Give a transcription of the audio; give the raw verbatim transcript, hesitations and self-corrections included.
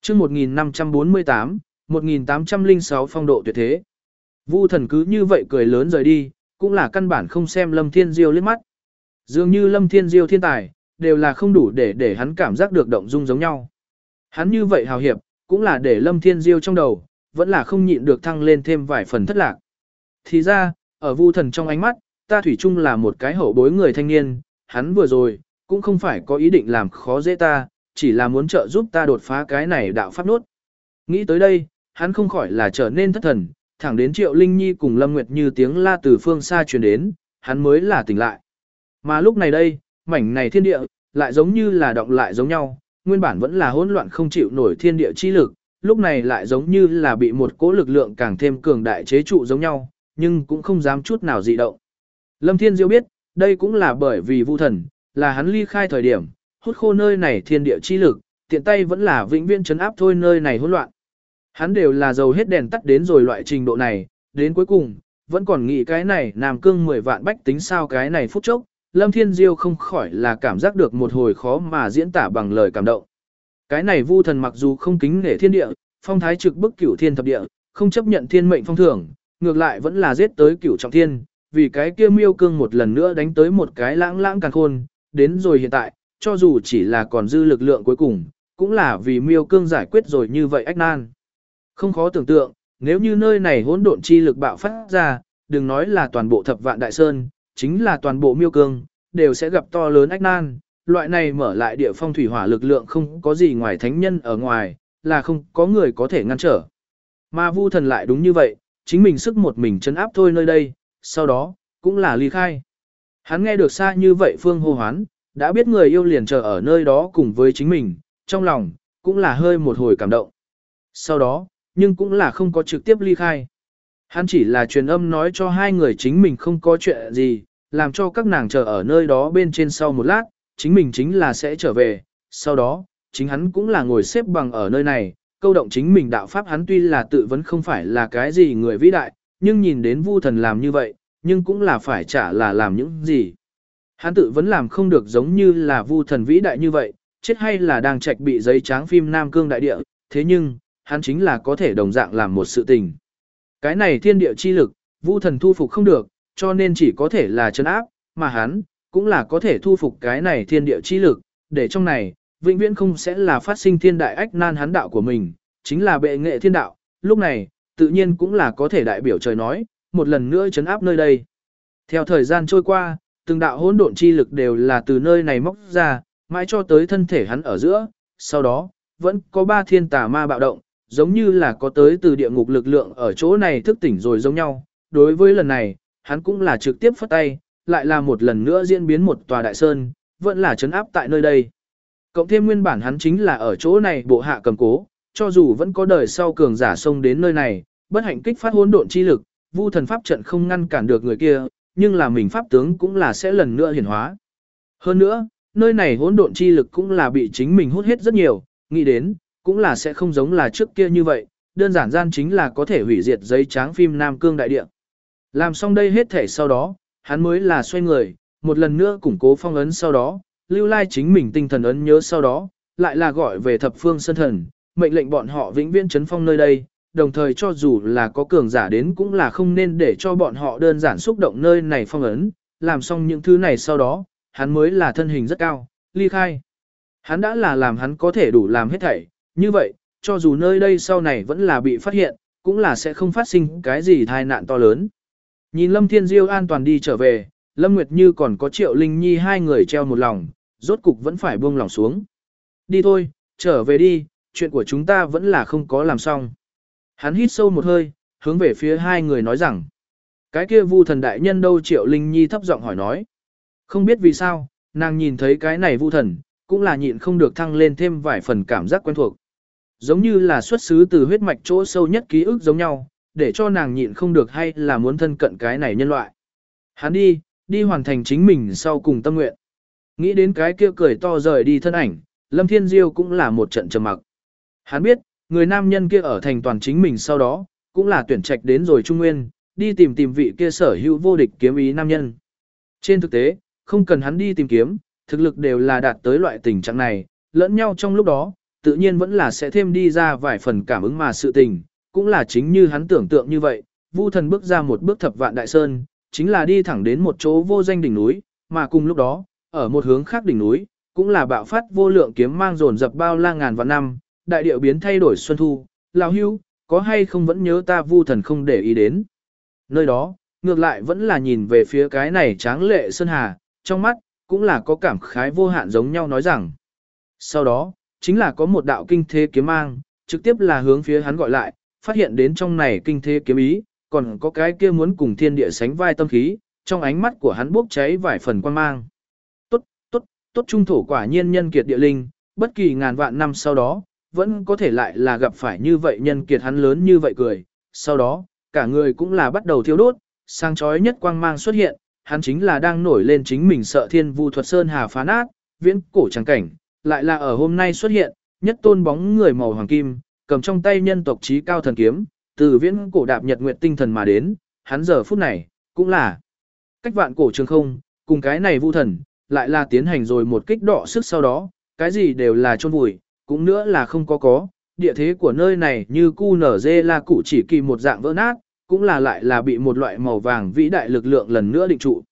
chương một nghìn năm trăm bốn mươi tám, một nghìn tám trăm lẻ sáu phong độ tuyệt thế. Vu Thần cứ như vậy cười lớn rời đi, cũng là căn bản không xem Lâm Thiên Diêu liếc mắt. Dường như Lâm Thiên Diêu thiên tài, đều là không đủ để để hắn cảm giác được động dung giống nhau. Hắn như vậy hào hiệp, cũng là để Lâm Thiên Diêu trong đầu, vẫn là không nhịn được thăng lên thêm vài phần thất lạc. Thì ra, ở Vu Thần trong ánh mắt, ta thủy chung là một cái hậu bối người thanh niên, hắn vừa rồi, cũng không phải có ý định làm khó dễ ta, chỉ là muốn trợ giúp ta đột phá cái này đạo pháp nốt. Nghĩ tới đây, hắn không khỏi là trở nên thất thần, thẳng đến Triệu Linh Nhi cùng Lâm Nguyệt Như tiếng la từ phương xa truyền đến, hắn mới là tỉnh lại. Mà lúc này đây, mảnh này thiên địa, lại giống như là động lại giống nhau, nguyên bản vẫn là hỗn loạn không chịu nổi thiên địa chi lực, lúc này lại giống như là bị một cỗ lực lượng càng thêm cường đại chế trụ giống nhau, nhưng cũng không dám chút nào dị động. Lâm Thiên Diêu biết, đây cũng là bởi vì Vu Thần, là hắn ly khai thời điểm, hút khô nơi này thiên địa chi lực, tiện tay vẫn là vĩnh viễn trấn áp thôi nơi này hỗn loạn. Hắn đều là dầu hết đèn tắt đến rồi loại trình độ này, đến cuối cùng, vẫn còn nghĩ cái này Nam Cương mười vạn bách tính sao cái này phút chốc, Lâm Thiên Diêu không khỏi là cảm giác được một hồi khó mà diễn tả bằng lời cảm động. Cái này Vu Thần mặc dù không kính nể thiên địa, phong thái trực bức cửu thiên thập địa, không chấp nhận thiên mệnh phong thưởng, ngược lại vẫn là giết tới cửu trọng thiên, vì cái kia Miêu Cương một lần nữa đánh tới một cái lãng lãng càn khôn, đến rồi hiện tại, cho dù chỉ là còn dư lực lượng cuối cùng, cũng là vì Miêu Cương giải quyết rồi như vậy ách nan. Không khó tưởng tượng, nếu như nơi này hỗn độn chi lực bạo phát ra, đừng nói là toàn bộ thập vạn đại sơn, chính là toàn bộ Miêu Cương, đều sẽ gặp to lớn ách nan. Loại này mở lại địa phong thủy hỏa lực lượng không có gì ngoài thánh nhân ở ngoài, là không có người có thể ngăn trở. Mà Vu Thần lại đúng như vậy, chính mình sức một mình chấn áp thôi nơi đây, sau đó, cũng là ly khai. Hắn nghe được xa như vậy phương hô hoán, đã biết người yêu liền chờ ở nơi đó cùng với chính mình, trong lòng, cũng là hơi một hồi cảm động. Sau đó, nhưng cũng là không có trực tiếp ly khai. Hắn chỉ là truyền âm nói cho hai người chính mình không có chuyện gì, làm cho các nàng chờ ở nơi đó bên trên sau một lát, chính mình chính là sẽ trở về. Sau đó, chính hắn cũng là ngồi xếp bằng ở nơi này, câu động chính mình đạo pháp hắn tuy là tự vấn không phải là cái gì người vĩ đại, nhưng nhìn đến Vu Thần làm như vậy, nhưng cũng là phải trả là làm những gì. Hắn tự vấn làm không được giống như là Vu Thần vĩ đại như vậy, chết hay là đang trạch bị giấy tráng phim Nam Cương đại địa, thế nhưng, hắn chính là có thể đồng dạng làm một sự tình. Cái này thiên địa chi lực, Vu Thần thu phục không được, cho nên chỉ có thể là trấn áp, mà hắn, cũng là có thể thu phục cái này thiên địa chi lực, để trong này, vĩnh viễn không sẽ là phát sinh thiên đại ách nan hắn đạo của mình, chính là bệ nghệ thiên đạo, lúc này, tự nhiên cũng là có thể đại biểu trời nói, một lần nữa trấn áp nơi đây. Theo thời gian trôi qua, từng đạo hỗn độn chi lực đều là từ nơi này móc ra, mãi cho tới thân thể hắn ở giữa, sau đó, vẫn có ba thiên tà ma bạo động, giống như là có tới từ địa ngục lực lượng ở chỗ này thức tỉnh rồi giống nhau. Đối với lần này, hắn cũng là trực tiếp phất tay, lại là một lần nữa diễn biến một tòa đại sơn, vẫn là trấn áp tại nơi đây. Cộng thêm nguyên bản hắn chính là ở chỗ này bộ hạ cầm cố, cho dù vẫn có đời sau cường giả xông đến nơi này, bất hạnh kích phát hỗn độn chi lực, Vu Thần pháp trận không ngăn cản được người kia, nhưng là mình pháp tướng cũng là sẽ lần nữa hiển hóa. Hơn nữa, nơi này hỗn độn chi lực cũng là bị chính mình hút hết rất nhiều, nghĩ đến, cũng là sẽ không giống là trước kia như vậy, đơn giản gian chính là có thể hủy diệt giấy tráng phim Nam Cương đại địa. Làm xong đây hết thể sau đó, hắn mới là xoay người, một lần nữa củng cố phong ấn sau đó, lưu lai chính mình tinh thần ấn nhớ sau đó, lại là gọi về thập phương sân thần, mệnh lệnh bọn họ vĩnh viễn trấn phong nơi đây, đồng thời cho dù là có cường giả đến cũng là không nên để cho bọn họ đơn giản xúc động nơi này phong ấn, làm xong những thứ này sau đó, hắn mới là thân hình rất cao, ly khai. Hắn đã là làm hắn có thể đủ làm hết thảy, như vậy, cho dù nơi đây sau này vẫn là bị phát hiện, cũng là sẽ không phát sinh cái gì tai nạn to lớn. Nhìn Lâm Thiên Diêu an toàn đi trở về, Lâm Nguyệt Như còn có Triệu Linh Nhi hai người treo một lòng, rốt cục vẫn phải buông lòng xuống. Đi thôi, trở về đi, chuyện của chúng ta vẫn là không có làm xong. Hắn hít sâu một hơi, hướng về phía hai người nói rằng, cái kia Vu Thần đại nhân đâu? Triệu Linh Nhi thấp giọng hỏi nói. Không biết vì sao, nàng nhìn thấy cái này Vu Thần, cũng là nhịn không được thăng lên thêm vài phần cảm giác quen thuộc. Giống như là xuất xứ từ huyết mạch chỗ sâu nhất ký ức giống nhau, để cho nàng nhịn không được hay là muốn thân cận cái này nhân loại. Hắn đi, đi hoàn thành chính mình sau cùng tâm nguyện. Nghĩ đến cái kia cười to rời đi thân ảnh, Lâm Thiên Diêu cũng là một trận trầm mặc. Hắn biết, người nam nhân kia ở thành toàn chính mình sau đó, cũng là tuyển trạch đến rồi Trung Nguyên, đi tìm tìm vị kia sở hữu vô địch kiếm ý nam nhân. Trên thực tế, không cần hắn đi tìm kiếm, thực lực đều là đạt tới loại tình trạng này, lẫn nhau trong lúc đó, tự nhiên vẫn là sẽ thêm đi ra vài phần cảm ứng mà sự tình, cũng là chính như hắn tưởng tượng như vậy, Vu Thần bước ra một bước thập vạn đại sơn, chính là đi thẳng đến một chỗ vô danh đỉnh núi, mà cùng lúc đó, ở một hướng khác đỉnh núi, cũng là bạo phát vô lượng kiếm mang dồn dập bao la ngàn vạn năm, đại điệu biến thay đổi xuân thu, lão hưu, có hay không vẫn nhớ ta Vu Thần không để ý đến. Nơi đó, ngược lại vẫn là nhìn về phía cái này tráng lệ sơn hà, trong mắt, cũng là có cảm khái vô hạn giống nhau nói rằng. Sau đó, chính là có một đạo kinh thế kiếm mang, trực tiếp là hướng phía hắn gọi lại, phát hiện đến trong này kinh thế kiếm ý, còn có cái kia muốn cùng thiên địa sánh vai tâm khí, trong ánh mắt của hắn bốc cháy vài phần quan mang. Tốt, tốt, tốt trung thổ quả nhiên nhân kiệt địa linh, bất kỳ ngàn vạn năm sau đó, vẫn có thể lại là gặp phải như vậy nhân kiệt hắn lớn như vậy cười. Sau đó, cả người cũng là bắt đầu thiêu đốt, sang chói nhất quang mang xuất hiện, hắn chính là đang nổi lên chính mình sợ thiên vu thuật sơn hà phá nát, viễn cổ trắng cảnh, lại là ở hôm nay xuất hiện, nhất tôn bóng người màu hoàng kim, cầm trong tay nhân tộc trí cao thần kiếm, từ viễn cổ đạp nhật nguyệt tinh thần mà đến, hắn giờ phút này, cũng là cách vạn cổ trường không, cùng cái này Vu Thần, lại là tiến hành rồi một kích đọ sức sau đó, cái gì đều là chôn vùi, cũng nữa là không có có, địa thế của nơi này như cu nở dê la cụ chỉ kỳ một dạng vỡ nát, cũng là lại là bị một loại màu vàng vĩ đại lực lượng lần nữa định trụ.